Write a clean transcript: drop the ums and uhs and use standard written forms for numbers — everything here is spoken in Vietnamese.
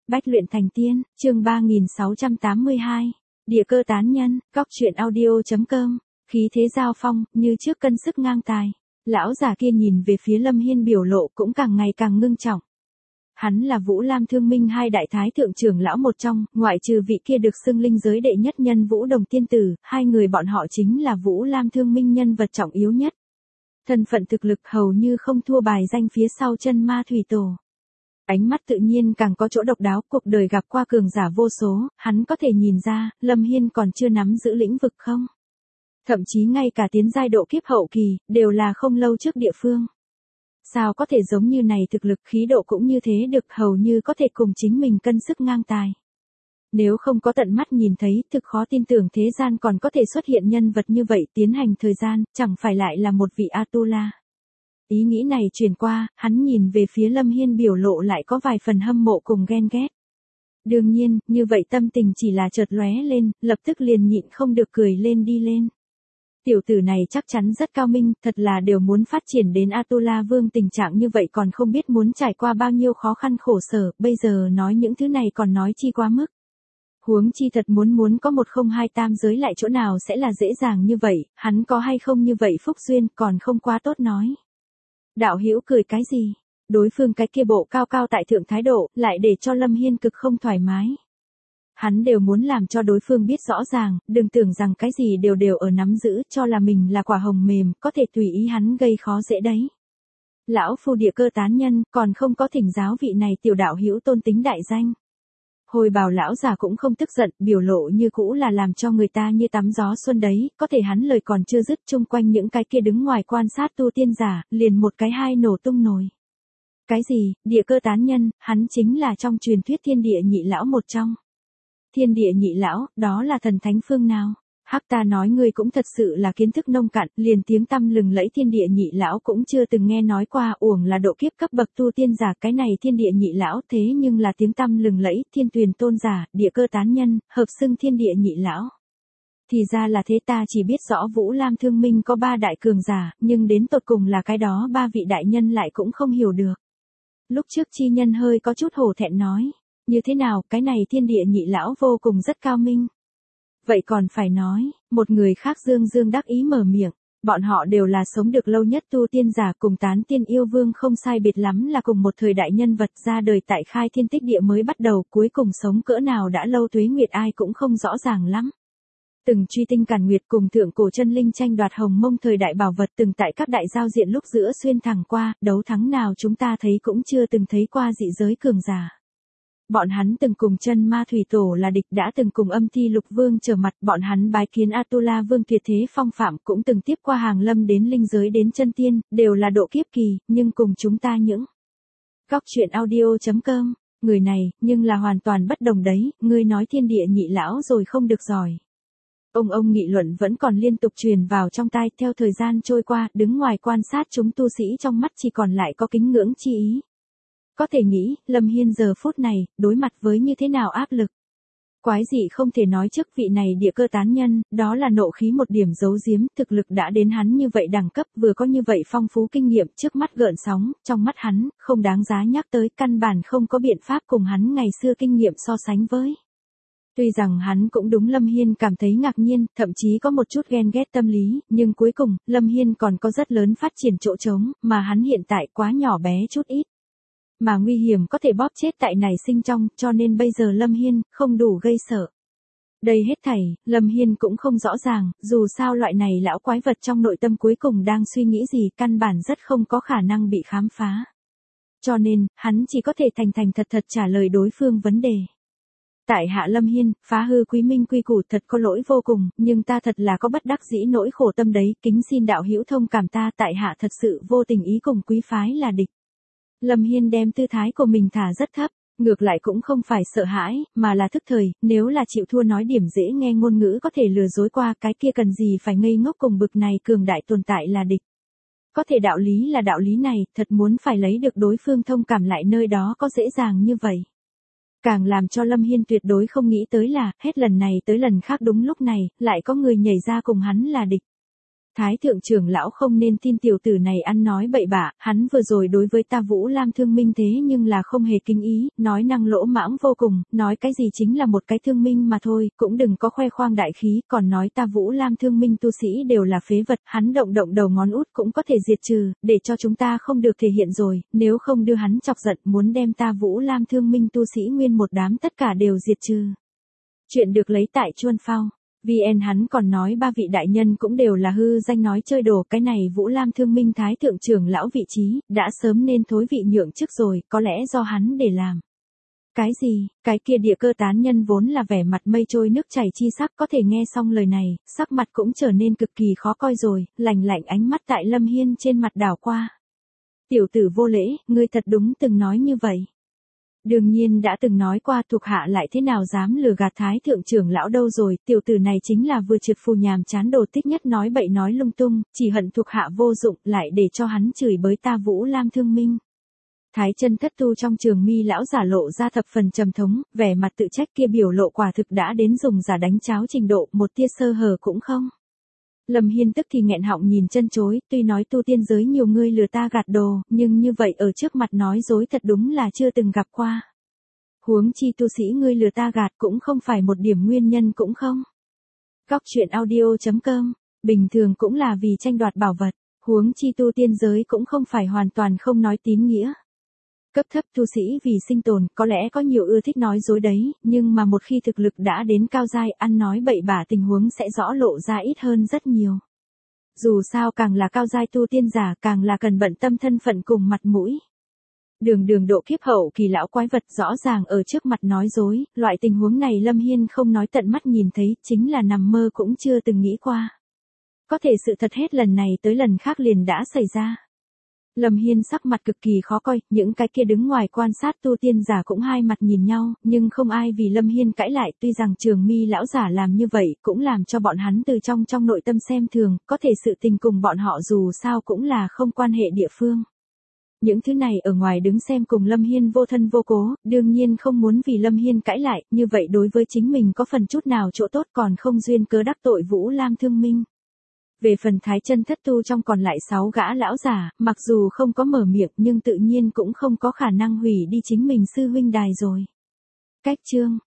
Bách luyện thành tiên, chương 3682. Địa cơ tán nhân, góc truyện audio.com. Khí thế giao phong, như trước cân sức ngang tài. Lão già kia nhìn về phía Lâm Hiên biểu lộ cũng càng ngày càng ngưng trọng. Hắn là Vũ Lam Thương Minh hai đại thái thượng trưởng lão một trong, ngoại trừ vị kia được xưng linh giới đệ nhất nhân Vũ Đồng tiên tử, hai người bọn họ chính là Vũ Lam Thương Minh nhân vật trọng yếu nhất. Thân phận thực lực hầu như không thua bài danh phía sau chân ma thủy tổ. Ánh mắt tự nhiên càng có chỗ độc đáo, cuộc đời gặp qua cường giả vô số, hắn có thể nhìn ra, Lâm Hiên còn chưa nắm giữ lĩnh vực không? Thậm chí ngay cả tiến giai độ kiếp hậu kỳ, đều là không lâu trước địa phương. Sao có thể giống như này thực lực khí độ cũng như thế được, hầu như có thể cùng chính mình cân sức ngang tài. Nếu không có tận mắt nhìn thấy, thực khó tin tưởng thế gian còn có thể xuất hiện nhân vật như vậy tiến hành thời gian, chẳng phải lại là một vị Atula. Ý nghĩ này truyền qua, hắn nhìn về phía Lâm Hiên biểu lộ lại có vài phần hâm mộ cùng ghen ghét. Đương nhiên, như vậy tâm tình chỉ là chợt lóe lên, lập tức liền nhịn không được cười lên đi lên. Tiểu tử này chắc chắn rất cao minh, thật là đều muốn phát triển đến Atula Vương tình trạng như vậy còn không biết muốn trải qua bao nhiêu khó khăn khổ sở, bây giờ nói những thứ này còn nói chi quá mức. Huống chi thật muốn có 1028 giới lại chỗ nào sẽ là dễ dàng như vậy, hắn có hay không như vậy phúc duyên còn không quá tốt nói. Đạo hữu cười cái gì? Đối phương cái kia bộ cao cao tại thượng thái độ, lại để cho Lâm Hiên cực không thoải mái. Hắn đều muốn làm cho đối phương biết rõ ràng, đừng tưởng rằng cái gì đều ở nắm giữ, cho là mình là quả hồng mềm, có thể tùy ý hắn gây khó dễ đấy. Lão phu địa cơ tán nhân, còn không có thỉnh giáo vị này tiểu đạo hữu tôn tính đại danh. Hồi bào lão già cũng không tức giận, biểu lộ như cũ là làm cho người ta như tắm gió xuân đấy, có thể hắn lời còn chưa dứt, chung quanh những cái kia đứng ngoài quan sát tu tiên giả, liền một cái hai nổ tung nồi. Cái gì, địa cơ tán nhân, hắn chính là trong truyền thuyết thiên địa nhị lão một trong. Thiên địa nhị lão, đó là thần thánh phương nào? Hắc ta nói ngươi cũng thật sự là kiến thức nông cạn, liền tiếng tăm lừng lẫy thiên địa nhị lão cũng chưa từng nghe nói qua, uổng là độ kiếp cấp bậc tu tiên giả, cái này thiên địa nhị lão thế nhưng là tiếng tăm lừng lẫy, thiên tuyền tôn giả, địa cơ tán nhân, hợp xưng thiên địa nhị lão. Thì ra là thế, ta chỉ biết rõ Vũ Lam Thương Minh có 3 đại cường giả, nhưng đến tột cùng là cái đó 3 vị đại nhân lại cũng không hiểu được. Lúc trước chi nhân hơi có chút hổ thẹn nói, như thế nào, cái này thiên địa nhị lão vô cùng rất cao minh. Vậy còn phải nói, một người khác dương đắc ý mở miệng, bọn họ đều là sống được lâu nhất tu tiên giả, cùng tán tiên yêu vương không sai biệt lắm là cùng một thời đại nhân vật, ra đời tại khai thiên tích địa mới bắt đầu, cuối cùng sống cỡ nào đã lâu tuế nguyệt ai cũng không rõ ràng lắm. Từng truy tinh càn nguyệt, cùng thượng cổ chân linh tranh đoạt hồng mông thời đại bảo vật, từng tại các đại giao diện lúc giữa xuyên thẳng qua, đấu thắng nào chúng ta thấy cũng chưa từng thấy qua dị giới cường giả. Bọn hắn từng cùng chân ma thủy tổ là địch, đã từng cùng âm thi lục vương trở mặt, bọn hắn bái kiến Atula Vương tuyệt thế phong phạm, cũng từng tiếp qua hàng lâm đến linh giới đến chân tiên, đều là độ kiếp kỳ, nhưng cùng chúng ta những góc truyện audio.com, người này, nhưng là hoàn toàn bất đồng đấy, ngươi nói thiên địa nhị lão rồi không được giỏi. Ông nghị luận vẫn còn liên tục truyền vào trong tai, theo thời gian trôi qua, đứng ngoài quan sát chúng tu sĩ trong mắt chỉ còn lại có kính ngưỡng chi ý. Có thể nghĩ, Lâm Hiên giờ phút này, đối mặt với như thế nào áp lực. Quái gì không thể nói trước vị này địa cơ tán nhân, đó là nộ khí một điểm giấu giếm, thực lực đã đến hắn như vậy đẳng cấp, vừa có như vậy phong phú kinh nghiệm, trước mắt gợn sóng, trong mắt hắn, không đáng giá nhắc tới, căn bản không có biện pháp cùng hắn ngày xưa kinh nghiệm so sánh với. Tuy rằng hắn cũng đúng Lâm Hiên cảm thấy ngạc nhiên, thậm chí có một chút ghen ghét tâm lý, nhưng cuối cùng, Lâm Hiên còn có rất lớn phát triển chỗ trống, mà hắn hiện tại quá nhỏ bé chút ít. Mà nguy hiểm có thể bóp chết tại nảy sinh trong, cho nên bây giờ Lâm Hiên không đủ gây sợ. Đây hết thảy, Lâm Hiên cũng không rõ ràng, dù sao loại này lão quái vật trong nội tâm cuối cùng đang suy nghĩ gì, căn bản rất không có khả năng bị khám phá. Cho nên, hắn chỉ có thể thành thật trả lời đối phương vấn đề. Tại hạ Lâm Hiên, phá hư quý minh quy củ, thật có lỗi vô cùng, nhưng ta thật là có bất đắc dĩ nỗi khổ tâm đấy, kính xin đạo hữu thông cảm, ta tại hạ thật sự vô tình ý cùng quý phái là địch. Lâm Hiên đem tư thái của mình thả rất thấp, ngược lại cũng không phải sợ hãi, mà là thức thời, nếu là chịu thua nói điểm dễ nghe ngôn ngữ có thể lừa dối qua, cái kia cần gì phải ngây ngốc cùng bực này cường đại tồn tại là địch. Có thể đạo lý là đạo lý này, thật muốn phải lấy được đối phương thông cảm lại nơi đó có dễ dàng như vậy. Càng làm cho Lâm Hiên tuyệt đối không nghĩ tới là, hết lần này tới lần khác đúng lúc này, lại có người nhảy ra cùng hắn là địch. Thái thượng trưởng lão không nên tin tiểu tử này ăn nói bậy bạ, hắn vừa rồi đối với ta Vũ Lam thương minh thế nhưng là không hề kính ý, nói năng lỗ mãng vô cùng, nói cái gì chính là một cái thương minh mà thôi, cũng đừng có khoe khoang đại khí, còn nói ta Vũ Lam thương minh tu sĩ đều là phế vật, hắn động động đầu ngón út cũng có thể diệt trừ, để cho chúng ta không được thể hiện rồi, nếu không đưa hắn chọc giận muốn đem ta Vũ Lam thương minh tu sĩ nguyên một đám tất cả đều diệt trừ. Chuyện được lấy tại Chuân Phao. VN hắn còn nói ba vị đại nhân cũng đều là hư danh nói chơi đồ, cái này Vũ Lam thương minh thái thượng trưởng lão vị trí, đã sớm nên thối vị nhượng trước rồi, có lẽ do hắn để làm. Cái gì, cái kia địa cơ tán nhân vốn là vẻ mặt mây trôi nước chảy chi sắc, có thể nghe xong lời này, sắc mặt cũng trở nên cực kỳ khó coi rồi, lạnh lạnh ánh mắt tại Lâm Hiên trên mặt đảo qua. Tiểu tử vô lễ, ngươi thật đúng từng nói như vậy. Đương nhiên đã từng nói qua, thuộc hạ lại thế nào dám lừa gạt thái thượng trưởng lão đâu rồi, tiểu tử này chính là vừa trượt phù nhàm chán đồ tích nhất nói bậy nói lung tung, chỉ hận thuộc hạ vô dụng, lại để cho hắn chửi bới ta Vũ Lam thương minh. Thái chân thất tu trong trường mi lão giả lộ ra thập phần trầm thống, vẻ mặt tự trách kia biểu lộ quả thực đã đến dùng giả đánh cháo trình độ, một tia sơ hở cũng không. Lâm Hiên tức thì nghẹn họng nhìn chân chối, tuy nói tu tiên giới nhiều người lừa ta gạt đồ, nhưng như vậy ở trước mặt nói dối thật đúng là chưa từng gặp qua. Huống chi tu sĩ ngươi lừa ta gạt cũng không phải một điểm nguyên nhân cũng không. Góc truyện audio.com, bình thường cũng là vì tranh đoạt bảo vật, huống chi tu tiên giới cũng không phải hoàn toàn không nói tín nghĩa. Cấp thấp tu sĩ vì sinh tồn, có lẽ có nhiều ưa thích nói dối đấy, nhưng mà một khi thực lực đã đến cao giai, ăn nói bậy bạ tình huống sẽ rõ lộ ra ít hơn rất nhiều. Dù sao càng là cao giai tu tiên giả, càng là cần bận tâm thân phận cùng mặt mũi. Đường độ kiếp hậu kỳ lão quái vật rõ ràng ở trước mặt nói dối, loại tình huống này Lâm Hiên không nói tận mắt nhìn thấy, chính là nằm mơ cũng chưa từng nghĩ qua. Có thể sự thật hết lần này tới lần khác liền đã xảy ra. Lâm Hiên sắc mặt cực kỳ khó coi, những cái kia đứng ngoài quan sát tu tiên giả cũng hai mặt nhìn nhau, nhưng không ai vì Lâm Hiên cãi lại, tuy rằng trường mi lão giả làm như vậy, cũng làm cho bọn hắn từ trong nội tâm xem thường, có thể sự tình cùng bọn họ dù sao cũng là không quan hệ địa phương. Những thứ này ở ngoài đứng xem cùng Lâm Hiên vô thân vô cố, đương nhiên không muốn vì Lâm Hiên cãi lại, như vậy đối với chính mình có phần chút nào chỗ tốt còn không duyên cớ đắc tội Vũ Lam thương minh. Về phần thái chân thất tu trong còn lại 6 gã lão giả, mặc dù không có mở miệng nhưng tự nhiên cũng không có khả năng hủy đi chính mình sư huynh đài rồi. Cách chương